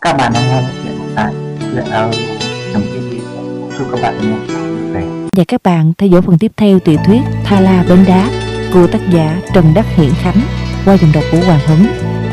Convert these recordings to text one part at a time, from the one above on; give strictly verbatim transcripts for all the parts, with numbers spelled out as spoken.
Các bạn đang nghe chuyện tại chuyện audio.tv. Chúc các bạn nghe vui vẻ. Và các bạn theo dõi phần tiếp theo tiểu thuyết Tha La Bến Đá của tác giả Trần Đắc Hiển Khánh qua giọng đọc của Hoàng Huấn.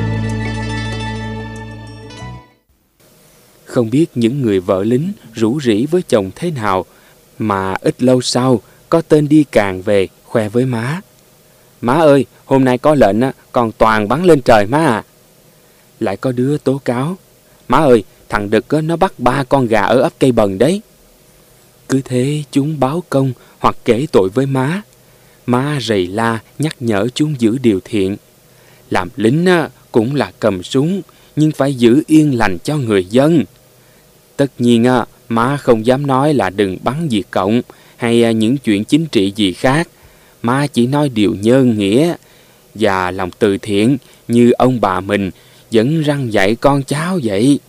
Không biết những người vợ lính rủ rỉ với chồng thế nào mà ít lâu sau có tên đi càng về khoe với má. Má ơi, hôm nay có lệnh còn toàn bắn lên trời má à. Lại có đứa tố cáo: má ơi, thằng Đực nó bắt ba con gà ở ấp Cây Bần đấy. Cứ thế chúng báo công hoặc kể tội với má. Má rầy la nhắc nhở chúng giữ điều thiện. Làm lính cũng là cầm súng, nhưng phải giữ yên lành cho người dân. Tất nhiên má không dám nói là đừng bắn Việt Cộng hay những chuyện chính trị gì khác. Má chỉ nói điều nhân nghĩa và lòng từ thiện như ông bà mình vẫn răn dạy con cháu vậy.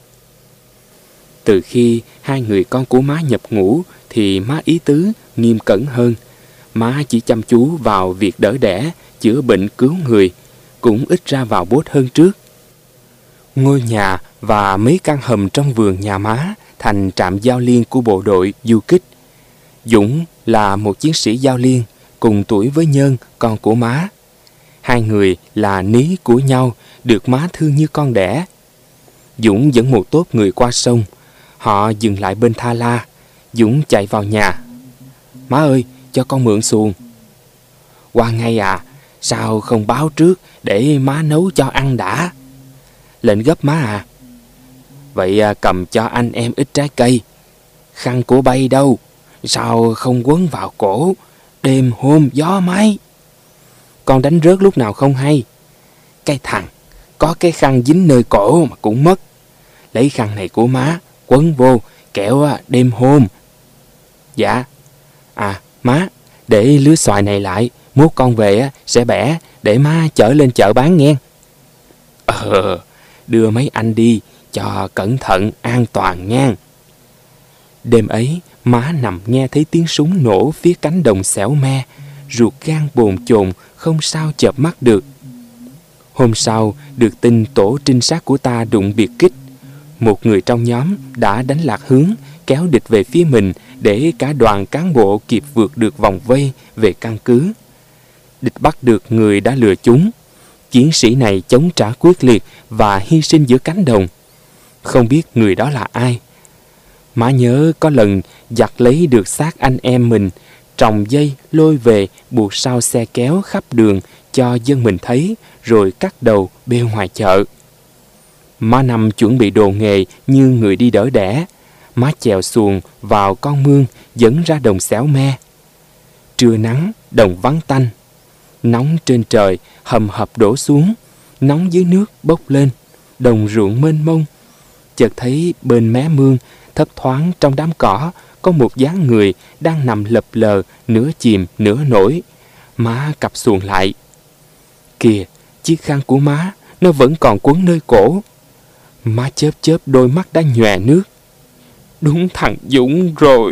Từ khi hai người con của má nhập ngũ thì má ý tứ nghiêm cẩn hơn. Má chỉ chăm chú vào việc đỡ đẻ, chữa bệnh cứu người, cũng ít ra vào bốt hơn trước. Ngôi nhà và mấy căn hầm trong vườn nhà má thành trạm giao liên của bộ đội du kích. Dũng là một chiến sĩ giao liên, cùng tuổi với Nhân, con của má. Hai người là ní của nhau, được má thương như con đẻ. Dũng dẫn một tốp người qua sông. Họ dừng lại bên Tha La. Dũng chạy vào nhà. Má ơi, cho con mượn xuồng. Qua ngay à, sao không báo trước để má nấu cho ăn đã. Lệnh gấp má à. Vậy cầm cho anh em ít trái cây. Khăn của bay đâu, sao không quấn vào cổ, đêm hôm gió máy. Con đánh rớt lúc nào không hay. Cái thằng có cái khăn dính nơi cổ mà cũng mất. Lấy khăn này của má quấn vô, kẻo đêm hôm. Dạ. À má, để lứa xoài này lại, mốt con về sẽ bẻ để má chở lên chợ bán nghe. Ờ, đưa mấy anh đi cho cẩn thận an toàn nha. Đêm ấy má nằm nghe thấy tiếng súng nổ phía cánh đồng xẻo me, ruột gan bồn chồn không sao chợp mắt được. Hôm sau được tin tổ trinh sát của ta đụng biệt kích. Một người trong nhóm đã đánh lạc hướng, kéo địch về phía mình để cả đoàn cán bộ kịp vượt được vòng vây về căn cứ. Địch bắt được người đã lừa chúng. Chiến sĩ này chống trả quyết liệt và hy sinh giữa cánh đồng. Không biết người đó là ai. Má nhớ có lần giặt lấy được xác anh em mình, tròng dây lôi về buộc sau xe kéo khắp đường cho dân mình thấy, rồi cắt đầu bêu ngoài chợ. Má nằm chuẩn bị đồ nghề như người đi đỡ đẻ. Má chèo xuồng vào con mương dẫn ra đồng xẻo me. Trưa nắng, đồng vắng tanh. Nóng trên trời hầm hập đổ xuống, nóng dưới nước bốc lên. Đồng ruộng mênh mông. Chợt thấy bên mé mương, thấp thoáng trong đám cỏ, có một dáng người đang nằm lập lờ, nửa chìm nửa nổi. Má cặp xuồng lại. Kìa, chiếc khăn của má, nó vẫn còn quấn nơi cổ. Má chớp chớp đôi mắt đã nhòe nước. Đúng thằng Dũng rồi.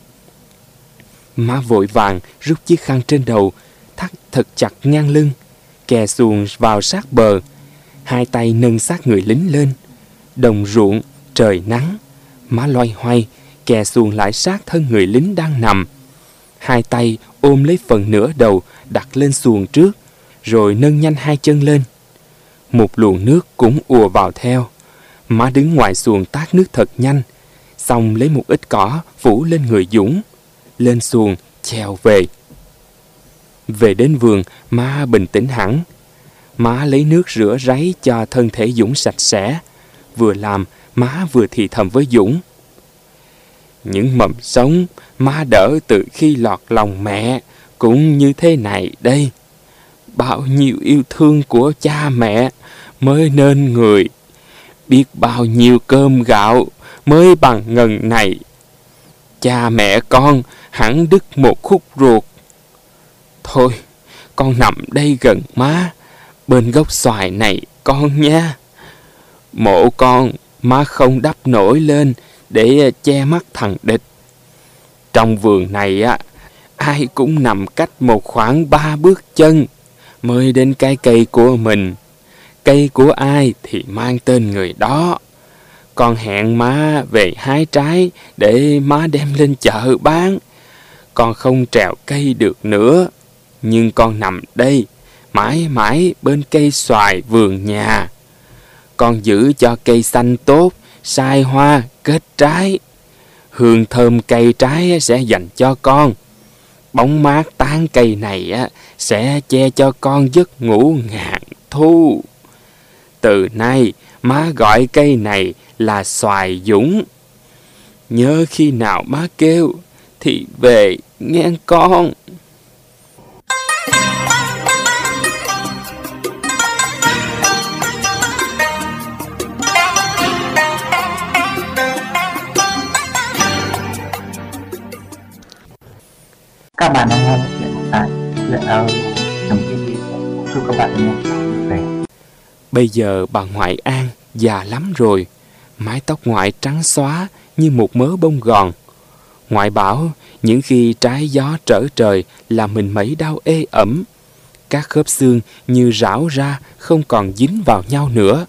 Má vội vàng rút chiếc khăn trên đầu, thắt thật chặt ngang lưng, kè xuồng vào sát bờ. Hai tay nâng xác người lính lên. Đồng ruộng, trời nắng. Má loay hoay, kè xuồng lại sát thân người lính đang nằm. Hai tay ôm lấy phần nửa đầu đặt lên xuồng trước, rồi nâng nhanh hai chân lên. Một luồng nước cũng ùa vào theo. Má đứng ngoài xuồng tát nước thật nhanh, xong lấy một ít cỏ phủ lên người Dũng. Lên xuồng chèo về. Về đến vườn, má bình tĩnh hẳn. Má lấy nước rửa ráy cho thân thể Dũng sạch sẽ. Vừa làm, má vừa thì thầm với Dũng. Những mầm sống má đỡ từ khi lọt lòng mẹ cũng như thế này đây. Bao nhiêu yêu thương của cha mẹ mới nên người. Biết bao nhiêu cơm gạo mới bằng ngần này. Cha mẹ con hẳn đứt một khúc ruột. Thôi, con nằm đây gần má, bên gốc xoài này con nha. Mộ con má không đắp nổi lên để che mắt thằng địch. Trong vườn này á, ai cũng nằm cách một khoảng ba bước chân mới đến cái cây của mình. Cây của ai thì mang tên người đó. Con hẹn má về hái trái để má đem lên chợ bán. Con không trèo cây được nữa, nhưng con nằm đây, mãi mãi bên cây xoài vườn nhà. Con giữ cho cây xanh tốt, sai hoa, kết trái. Hương thơm cây trái sẽ dành cho con. Bóng mát tán cây này sẽ che cho con giấc ngủ ngàn thu. Từ nay, má gọi cây này là xoài dũng. Nhớ khi nào má kêu thì về nghe con. Các bạn đang nghe chuyện tại chuyện ở trong cái chúc các bạn nghe vui vẻ. Bây giờ bà ngoại An già lắm rồi, mái tóc ngoại trắng xóa như một mớ bông gòn. Ngoại bảo những khi trái gió trở trời là mình mấy đau ê ẩm, các khớp xương như rão ra không còn dính vào nhau nữa.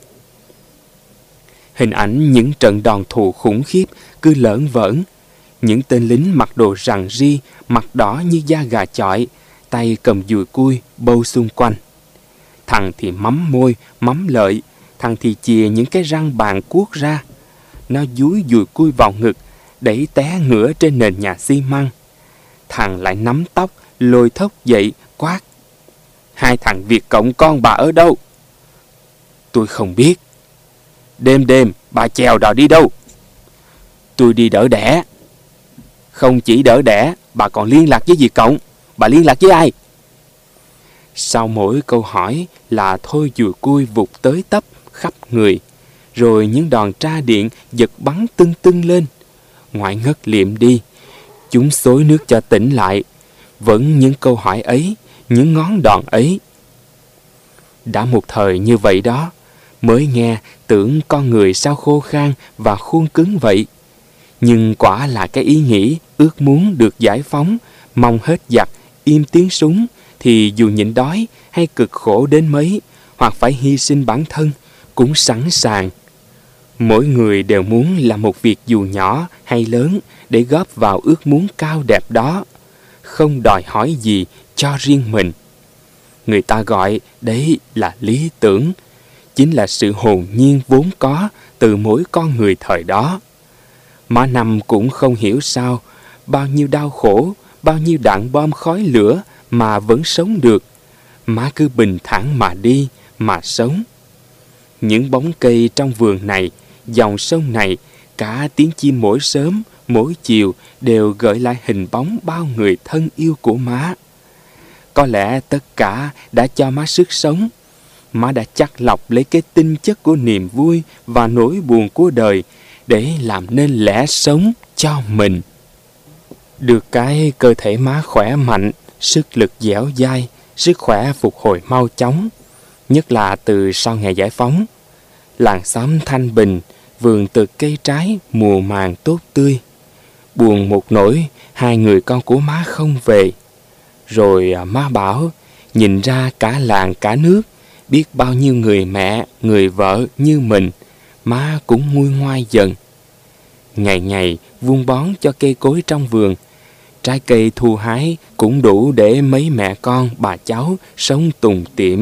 Hình ảnh những trận đòn thù khủng khiếp cứ lởn vởn. Những tên lính mặc đồ rằn ri, mặt đỏ như da gà chọi, tay cầm dùi cui bâu xung quanh. Thằng thì mắm môi, mắm lợi, thằng thì chìa những cái răng bàn cuốc ra. Nó dúi dùi cui vào ngực, đẩy té ngửa trên nền nhà xi măng. Thằng lại nắm tóc, lôi thốc dậy, quát: Hai thằng Việt Cộng con bà ở đâu? Tôi không biết. Đêm đêm bà chèo đò đi đâu? Tôi đi đỡ đẻ. Không chỉ đỡ đẻ, bà còn liên lạc với Việt Cộng. Bà liên lạc với ai? Sau mỗi câu hỏi là thôi dùi cui vụt tới tấp khắp người, rồi những đòn tra điện giật bắn tưng tưng lên. Ngoại ngất liệm đi. Chúng xối nước cho tỉnh lại. Vẫn những câu hỏi ấy, những ngón đòn ấy. Đã một thời như vậy đó, mới nghe tưởng con người sao khô khan và khuôn cứng vậy. Nhưng quả là cái ý nghĩ ước muốn được giải phóng, mong hết giặc, im tiếng súng, thì dù nhịn đói hay cực khổ đến mấy, hoặc phải hy sinh bản thân, cũng sẵn sàng. Mỗi người đều muốn làm một việc dù nhỏ hay lớn để góp vào ước muốn cao đẹp đó, không đòi hỏi gì cho riêng mình. Người ta gọi đấy là lý tưởng, chính là sự hồn nhiên vốn có từ mỗi con người thời đó. Má Năm cũng không hiểu sao, bao nhiêu đau khổ, bao nhiêu đạn bom khói lửa mà vẫn sống được. Má cứ bình thản mà đi, mà sống. Những bóng cây trong vườn này, dòng sông này, cả tiếng chim mỗi sớm, mỗi chiều đều gợi lại hình bóng bao người thân yêu của má. Có lẽ tất cả đã cho má sức sống. Má đã chắt lọc lấy cái tinh chất của niềm vui và nỗi buồn của đời để làm nên lẽ sống cho mình. Được cái cơ thể má khỏe mạnh, sức lực dẻo dai, sức khỏe phục hồi mau chóng, nhất là từ sau ngày giải phóng. Làng xóm thanh bình, vườn tược cây trái mùa màng tốt tươi. Buồn một nỗi hai người con của má không về. Rồi má bảo nhìn ra cả làng cả nước, biết bao nhiêu người mẹ, người vợ như mình, má cũng nguôi ngoai dần. Ngày ngày vun bón cho cây cối trong vườn, trái cây thu hái cũng đủ để mấy mẹ con, bà cháu sống tùng tiệm.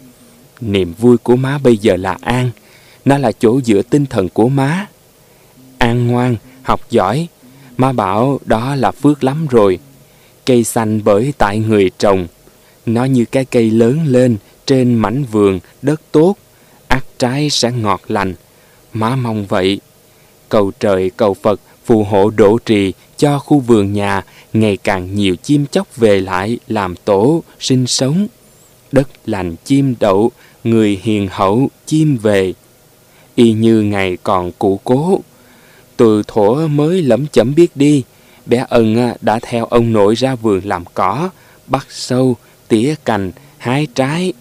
Niềm vui của má bây giờ là An, nó là chỗ dựa tinh thần của má. An ngoan, học giỏi, má bảo đó là phước lắm rồi. Cây xanh bởi tại người trồng, nó như cái cây lớn lên trên mảnh vườn đất tốt, ắt trái sẽ ngọt lành. Má mong vậy. Cầu trời cầu Phật phù hộ độ trì cho khu vườn nhà ngày càng nhiều chim chóc về lại làm tổ sinh sống. Đất lành chim đậu, người hiền hậu chim về. Y như ngày còn cụ cố. Từ thuở mới lẩm chẩm biết đi, bé Ân đã theo ông nội ra vườn làm cỏ, bắt sâu, tỉa cành, hái trái.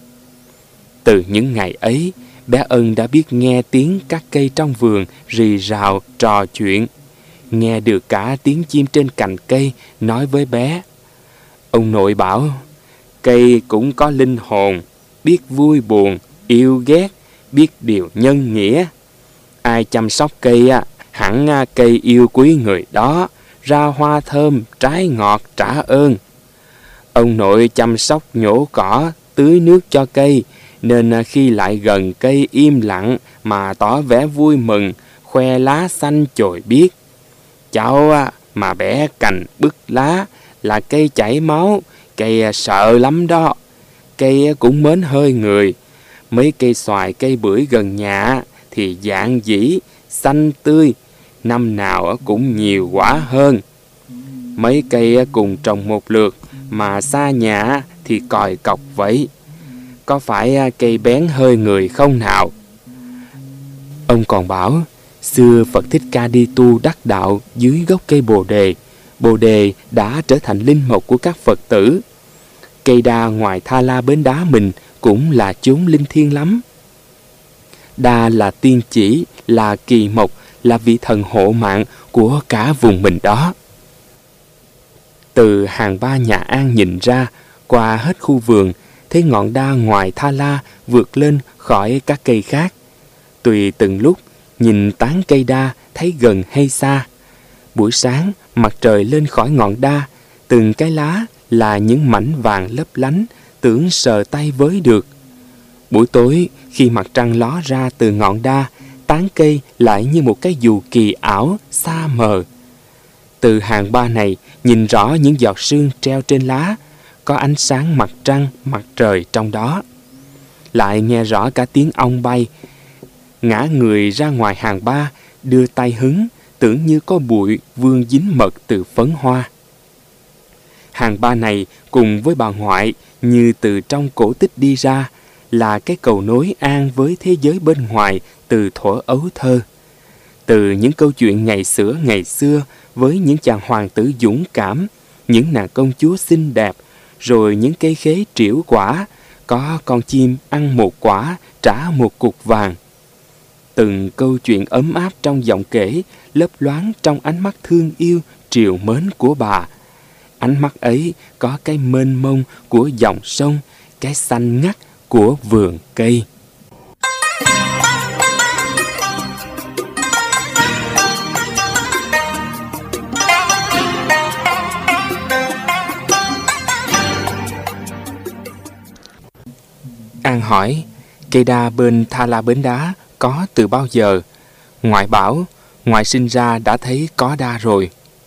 Từ những ngày ấy, bé Ân đã biết nghe tiếng các cây trong vườn rì rào trò chuyện, nghe được cả tiếng chim trên cành cây nói với bé. Ông nội bảo, cây cũng có linh hồn, biết vui buồn, yêu ghét, biết điều nhân nghĩa. Ai chăm sóc cây á, hẳn cây yêu quý người đó, ra hoa thơm, trái ngọt trả ơn. Ông nội chăm sóc nhổ cỏ, tưới nước cho cây, nên khi lại gần cây im lặng mà tỏ vẻ vui mừng, khoe lá xanh chồi biếc. Cháu mà bẻ cành bứt lá là cây chảy máu, cây sợ lắm đó. Cây cũng mến hơi người. Mấy cây xoài, cây bưởi gần nhà thì dạng dĩ, xanh tươi, năm nào cũng nhiều quả hơn. Mấy cây cùng trồng một lượt mà xa nhà thì còi cọc vậy. Có phải cây bén hơi người không nào? Ông còn bảo, xưa Phật Thích Ca đi tu đắc đạo dưới gốc cây bồ đề. Bồ đề đã trở thành linh mục của các Phật tử. Cây đa ngoài Tha La Bến Đá mình cũng là chốn linh thiêng lắm. Đa là tiên chỉ, là kỳ mộc, là vị thần hộ mạng của cả vùng mình đó. Từ hàng ba nhà An nhìn ra, qua hết khu vườn, thấy ngọn đa ngoài Tha La vượt lên khỏi các cây khác. Tùy từng lúc, nhìn tán cây đa thấy gần hay xa. Buổi sáng, mặt trời lên khỏi ngọn đa, từng cái lá là những mảnh vàng lấp lánh, tưởng sờ tay với được. Buổi tối, khi mặt trăng ló ra từ ngọn đa, tán cây lại như một cái dù kỳ ảo, xa mờ. Từ hàng ba này, nhìn rõ những giọt sương treo trên lá, có ánh sáng mặt trăng, mặt trời trong đó. Lại nghe rõ cả tiếng ong bay, ngã người ra ngoài hàng ba, đưa tay hứng, tưởng như có bụi vương dính mật từ phấn hoa. Hàng ba này cùng với bà ngoại như từ trong cổ tích đi ra, là cái cầu nối An với thế giới bên ngoài từ thuở ấu thơ. Từ những câu chuyện ngày xưa ngày xưa với những chàng hoàng tử dũng cảm, những nàng công chúa xinh đẹp, rồi những cây khế trĩu quả, có con chim ăn một quả trả một cục vàng. Từng câu chuyện ấm áp trong giọng kể, lấp loáng trong ánh mắt thương yêu, trìu mến của bà. Ánh mắt ấy có cái mênh mông của dòng sông, cái xanh ngắt của vườn cây. An hỏi, cây đa bên Tha La Bến Đá có từ bao giờ? Ngoại bảo, ngoại sinh ra đã thấy có đa rồi.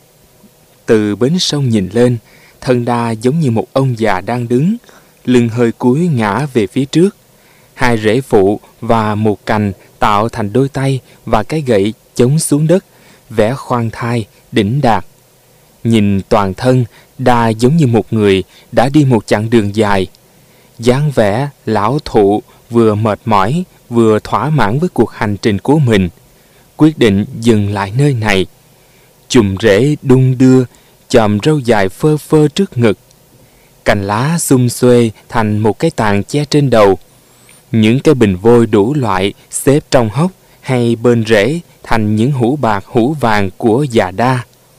Từ bến sông nhìn lên, thân đa giống như một ông già đang đứng, lưng hơi cúi ngã về phía trước. Hai rễ phụ và một cành tạo thành đôi tay và cái gậy chống xuống đất, vẻ khoan thai, đỉnh đạt. Nhìn toàn thân, đa giống như một người đã đi một chặng đường dài. Dáng vẻ lão thụ, vừa mệt mỏi, vừa thỏa mãn với cuộc hành trình của mình, quyết định dừng lại nơi này. Chùm rễ đung đưa, chòm râu dài phơ phơ trước ngực. Cành lá xum xuê thành một cái tàn che trên đầu. Những cái bình vôi đủ loại xếp trong hốc hay bên rễ thành những hũ bạc hũ vàng của già đa.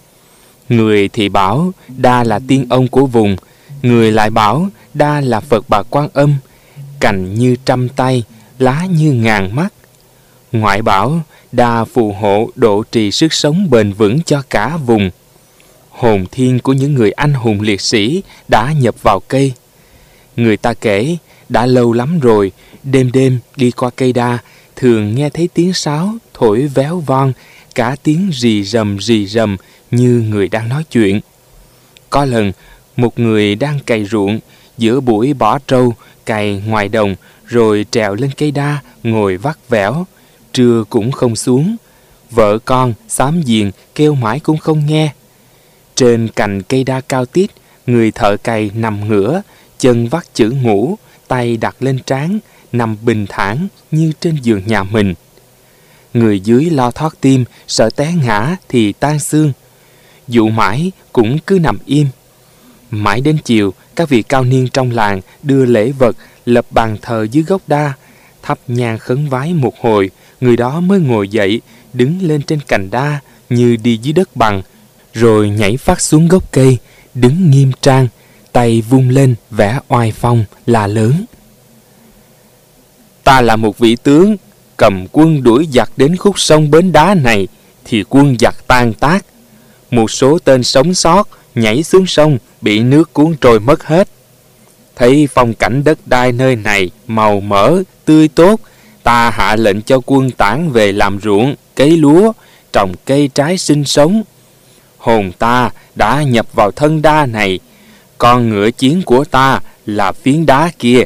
Người thì bảo đa là tiên ông của vùng, người lại bảo đa là Phật Bà Quan Âm. Cành như trăm tay, lá như ngàn mắt. Ngoại bảo đa phù hộ độ trì sức sống bền vững cho cả vùng. Hồn thiên của những người anh hùng liệt sĩ đã nhập vào cây. Người ta kể đã lâu lắm rồi, đêm đêm đi qua cây đa, thường nghe thấy tiếng sáo thổi véo von, cả tiếng rì rầm rì rầm như người đang nói chuyện. Có lần, một người đang cày ruộng, giữa buổi bỏ trâu, cày ngoài đồng, rồi trèo lên cây đa, ngồi vắt vẻo, trưa cũng không xuống. Vợ con, xóm giềng kêu mãi cũng không nghe. Trên cành cây đa cao tít, người thợ cày nằm ngửa, chân vắt chữ ngủ, tay đặt lên trán, nằm bình thản như trên giường nhà mình. Người dưới lo thót tim, sợ té ngã thì tan xương. Dụ mãi cũng cứ nằm im. Mãi đến chiều, các vị cao niên trong làng đưa lễ vật, lập bàn thờ dưới gốc đa, thắp nhang khấn vái một hồi, người đó mới ngồi dậy, đứng lên trên cành đa như đi dưới đất bằng, rồi nhảy phát xuống gốc cây, đứng nghiêm trang, tay vung lên vẻ oai phong là lớn. Ta là một vị tướng, cầm quân đuổi giặc đến khúc sông Bến Đá này thì quân giặc tan tác. Một số tên sống sót nhảy xuống sông bị nước cuốn trôi mất hết. Thấy phong cảnh đất đai nơi này màu mỡ, tươi tốt, ta hạ lệnh cho quân tản về làm ruộng, cấy lúa, trồng cây trái sinh sống. Hồn ta đã nhập vào thân đa này, con ngựa chiến của ta là phiến đá kia.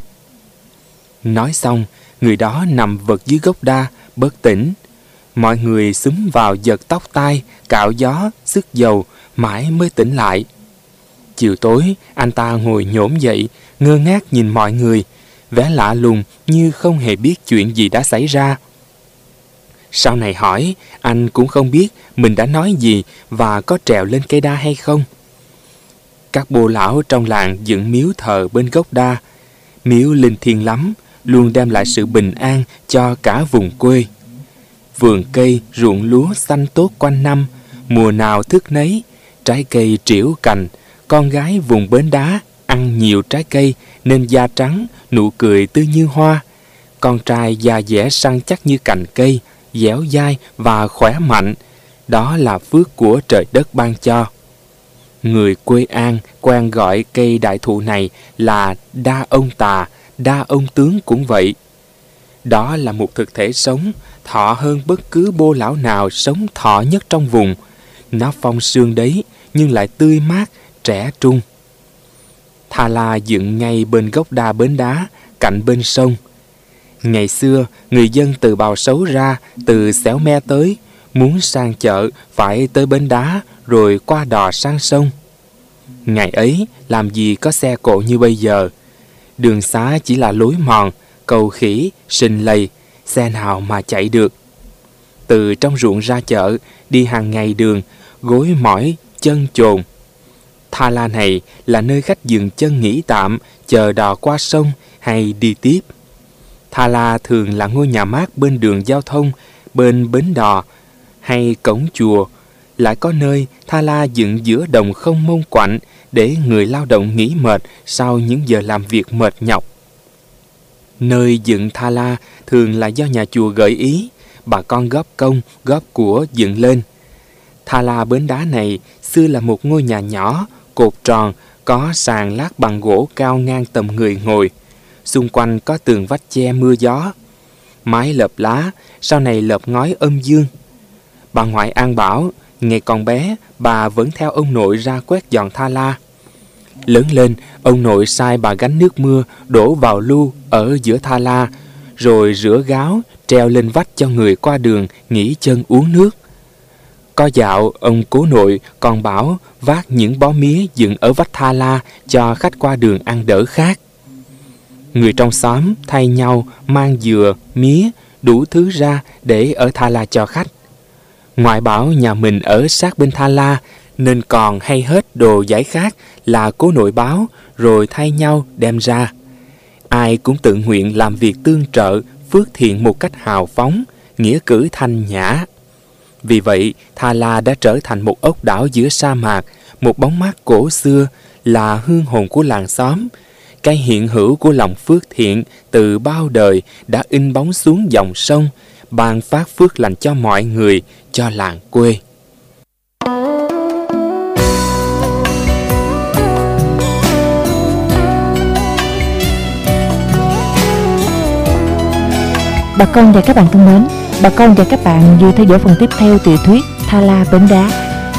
Nói xong, người đó nằm vật dưới gốc đa, bất tỉnh. Mọi người xúm vào giật tóc tai, cạo gió, sức dầu, mãi mới tỉnh lại. Chiều tối, anh ta ngồi nhổm dậy, ngơ ngác nhìn mọi người, vẻ lạ lùng như không hề biết chuyện gì đã xảy ra. Sau này hỏi, anh cũng không biết mình đã nói gì và có trèo lên cây đa hay không. Các bô lão trong làng dựng miếu thờ bên gốc đa. Miếu linh thiêng lắm, luôn đem lại sự bình an cho cả vùng quê. Vườn cây, ruộng lúa xanh tốt quanh năm, mùa nào thức nấy, trái cây trĩu cành. Con gái vùng Bến Đá ăn nhiều trái cây nên da trắng, nụ cười tươi như hoa. Con trai da dẻ săn chắc như cành cây, dẻo dai và khỏe mạnh. Đó là phước của trời đất ban cho. Người quê An quen gọi cây đại thụ này là đa ông tà, đa ông tướng cũng vậy. Đó là một thực thể sống, thọ hơn bất cứ bô lão nào sống thọ nhất trong vùng. Nó phong sương đấy, nhưng lại tươi mát, trẻ trung. Tha La dựng ngay bên gốc đa Bến Đá, cạnh bên sông. Ngày xưa, người dân từ Bào Sấu ra, từ Xẻo Me tới, muốn sang chợ phải tới Bến Đá rồi qua đò sang sông. Ngày ấy, làm gì có xe cộ như bây giờ. Đường xá chỉ là lối mòn, cầu khỉ, sình lầy, xe nào mà chạy được. Từ trong ruộng ra chợ, đi hàng ngày đường, gối mỏi, chân chồn. Tha La này là nơi khách dừng chân nghỉ tạm, chờ đò qua sông hay đi tiếp. Tha La thường là ngôi nhà mát bên đường giao thông, bên bến đò hay cổng chùa. Lại có nơi Tha La dựng giữa đồng không mông quạnh để người lao động nghỉ mệt sau những giờ làm việc mệt nhọc. Nơi dựng Tha La thường là do nhà chùa gợi ý, bà con góp công, góp của dựng lên. Tha La Bến Đá này xưa là một ngôi nhà nhỏ, cột tròn, có sàn lát bằng gỗ cao ngang tầm người ngồi. Xung quanh có tường vách che mưa gió. Mái lợp lá, sau này lợp ngói âm dương. Bà ngoại An bảo, ngày còn bé, bà vẫn theo ông nội ra quét dọn Tha La. Lớn lên, ông nội sai bà gánh nước mưa đổ vào lu ở giữa Tha La, rồi rửa gáo, treo lên vách cho người qua đường nghỉ chân uống nước. Có dạo, ông cố nội còn bảo vác những bó mía dựng ở vách Tha La cho khách qua đường ăn đỡ khát. Người trong xóm thay nhau mang dừa, mía, đủ thứ ra để ở Tha La cho khách. Ngoại bảo nhà mình ở sát bên Tha La nên còn hay hết đồ giải khát là cố nội báo rồi thay nhau đem ra. Ai cũng tự nguyện làm việc tương trợ, phước thiện một cách hào phóng, nghĩa cử thanh nhã. Vì vậy, Tha La đã trở thành một ốc đảo giữa sa mạc, một bóng mát cổ xưa là hương hồn của làng xóm. Cái hiện hữu của lòng phước thiện từ bao đời đã in bóng xuống dòng sông, ban phát phước lành cho mọi người, cho làng quê. Bà con và các bạn thân mến, bà con và các bạn vừa theo dõi phần tiếp theo tiểu thuyết Tha La Bến Đá